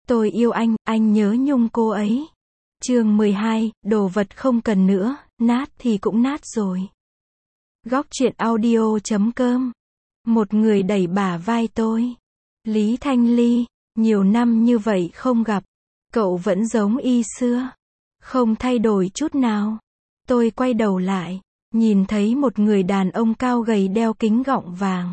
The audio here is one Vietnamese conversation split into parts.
Tôi yêu anh nhớ nhung cô ấy. Chương 12, đồ vật không cần nữa, nát thì cũng nát rồi. Góc truyện audio.com. Một người đẩy bả vai tôi. Lý Thanh Ly, nhiều năm như vậy không gặp, cậu vẫn giống y xưa, không thay đổi chút nào. Tôi quay đầu lại, nhìn thấy một người đàn ông cao gầy đeo kính gọng vàng.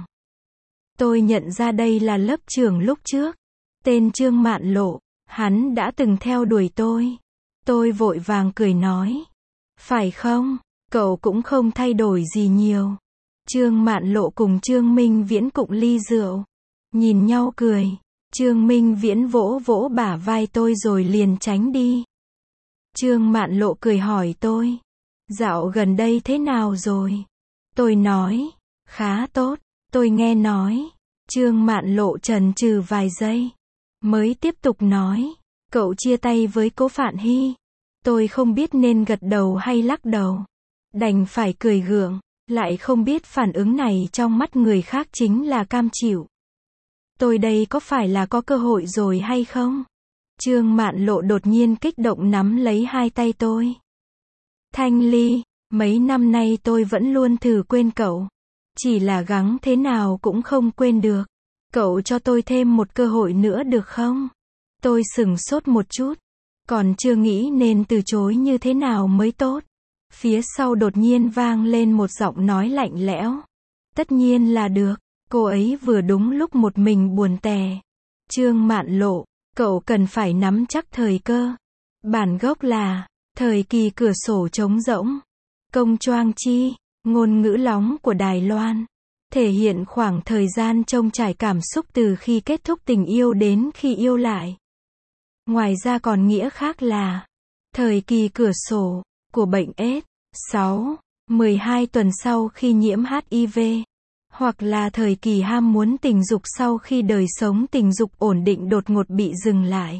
Tôi nhận ra đây là lớp trưởng lúc trước, tên Trương Mạn Lộ, hắn đã từng theo đuổi tôi. Tôi vội vàng cười nói, phải không, cậu cũng không thay đổi gì nhiều. Trương Mạn Lộ cùng Trương Minh Viễn cụng ly rượu, nhìn nhau cười. Trương Minh Viễn vỗ vỗ bả vai tôi rồi liền tránh đi. Trương Mạn Lộ cười hỏi tôi, dạo gần đây thế nào rồi? Tôi nói, khá tốt. Tôi nghe nói. Trương Mạn Lộ chần chừ vài giây, mới tiếp tục nói, cậu chia tay với Cố Phạn Hy. Tôi không biết nên gật đầu hay lắc đầu, đành phải cười gượng, lại không biết phản ứng này trong mắt người khác chính là cam chịu. Tôi đây có phải là có cơ hội rồi hay không? Trương Mạn Lộ đột nhiên kích động nắm lấy hai tay tôi. Thanh Ly, mấy năm nay tôi vẫn luôn thử quên cậu, chỉ là gắng thế nào cũng không quên được. Cậu cho tôi thêm một cơ hội nữa được không? Tôi sửng sốt một chút, còn chưa nghĩ nên từ chối như thế nào mới tốt. Phía sau đột nhiên vang lên một giọng nói lạnh lẽo. Tất nhiên là được, cô ấy vừa đúng lúc một mình buồn tẻ. Trương Mạn Lộ, cậu cần phải nắm chắc thời cơ. Bản gốc là, thời kỳ cửa sổ trống rỗng. Công choang chi, ngôn ngữ lóng của Đài Loan. Thể hiện khoảng thời gian trông trải cảm xúc từ khi kết thúc tình yêu đến khi yêu lại. Ngoài ra còn nghĩa khác là, thời kỳ cửa sổ, của bệnh AIDS, 12 tuần sau khi nhiễm HIV. Hoặc là thời kỳ ham muốn tình dục sau khi đời sống tình dục ổn định đột ngột bị dừng lại.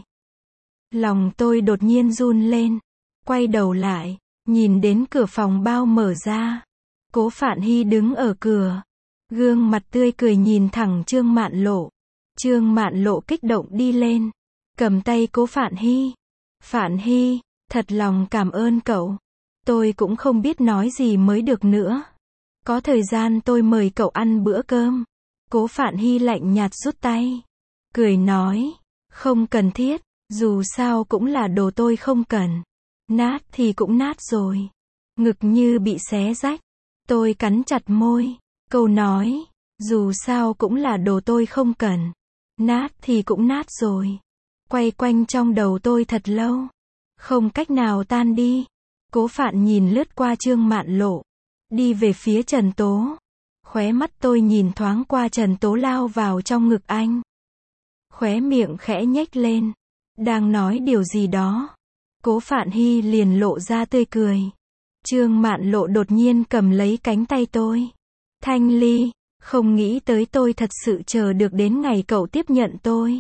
Lòng tôi đột nhiên run lên, quay đầu lại, nhìn đến cửa phòng bao mở ra. Cố Phạn Hy đứng ở cửa, gương mặt tươi cười nhìn thẳng Trương Mạn Lộ. Trương Mạn Lộ kích động đi lên, cầm tay Cố Phạn Hy. Phạn Hy, thật lòng cảm ơn cậu. Tôi cũng không biết nói gì mới được nữa. Có thời gian tôi mời cậu ăn bữa cơm. Cố Phạn Hy lạnh nhạt rút tay, cười nói, không cần thiết, dù sao cũng là đồ tôi không cần. Nát thì cũng nát rồi. Ngực như bị xé rách. Tôi cắn chặt môi, câu nói, dù sao cũng là đồ tôi không cần. Nát thì cũng nát rồi. Quay quanh trong đầu tôi thật lâu, không cách nào tan đi. Cố Phạn nhìn lướt qua Trương Mạn Lộ, đi về phía Trần Tố. Khóe mắt tôi nhìn thoáng qua Trần Tố lao vào trong ngực anh. Khóe miệng khẽ nhếch lên, đang nói điều gì đó. Cố Phạn Hy liền lộ ra tươi cười. Trương Mạn Lộ đột nhiên cầm lấy cánh tay tôi. Thanh Ly, không nghĩ tới tôi thật sự chờ được đến ngày cậu tiếp nhận tôi.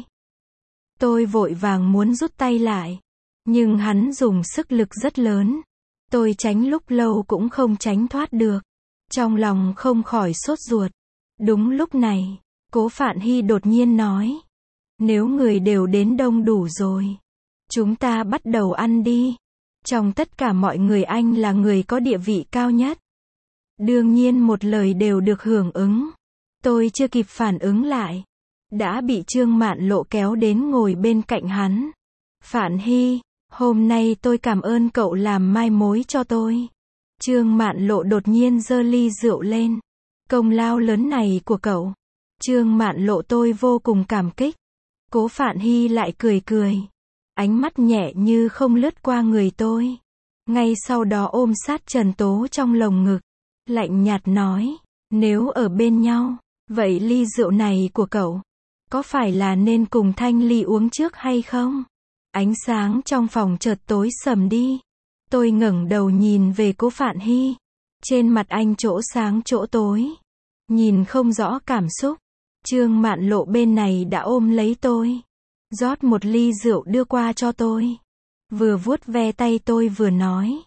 Tôi vội vàng muốn rút tay lại, nhưng hắn dùng sức lực rất lớn. Tôi tránh lúc lâu cũng không tránh thoát được. Trong lòng không khỏi sốt ruột. Đúng lúc này, Cố Phạn Hy đột nhiên nói, nếu người đều đến đông đủ rồi, chúng ta bắt đầu ăn đi. Trong tất cả mọi người anh là người có địa vị cao nhất. Đương nhiên một lời đều được hưởng ứng. Tôi chưa kịp phản ứng lại, đã bị Trương Mạn Lộ kéo đến ngồi bên cạnh hắn. Phạn Hy, hôm nay tôi cảm ơn cậu làm mai mối cho tôi. Trương Mạn Lộ đột nhiên giơ ly rượu lên. Công lao lớn này của cậu. Trương Mạn Lộ tôi vô cùng cảm kích. Cố Phạn Hy lại cười cười. Ánh mắt nhẹ như không lướt qua người tôi. Ngay sau đó ôm sát Trần Tố trong lồng ngực. Lạnh nhạt nói, nếu ở bên nhau, vậy ly rượu này của cậu, có phải là nên cùng Thanh Ly uống trước hay không? Ánh sáng trong phòng chợt tối sầm đi. Tôi ngẩng đầu nhìn về Cố Phạn Hy. Trên mặt anh chỗ sáng chỗ tối, nhìn không rõ cảm xúc. Trương Mạn Lộ bên này đã ôm lấy tôi, rót một ly rượu đưa qua cho tôi. Vừa vuốt ve tay tôi vừa nói,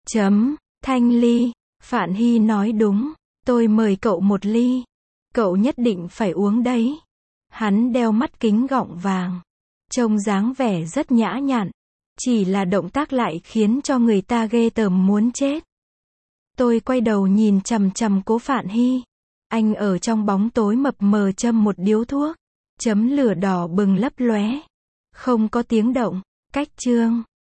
Thanh Ly, Phạn Hy nói đúng, tôi mời cậu một ly. Cậu nhất định phải uống đấy. Hắn đeo mắt kính gọng vàng, Trông dáng vẻ rất nhã nhặn. Chỉ là động tác lại khiến cho người ta ghê tởm muốn chết. Tôi quay đầu nhìn chằm chằm Cố Phạn Hy. Anh ở trong bóng tối mập mờ châm một điếu thuốc. Chấm lửa đỏ bừng lấp lóe. Không có tiếng động. Cách chương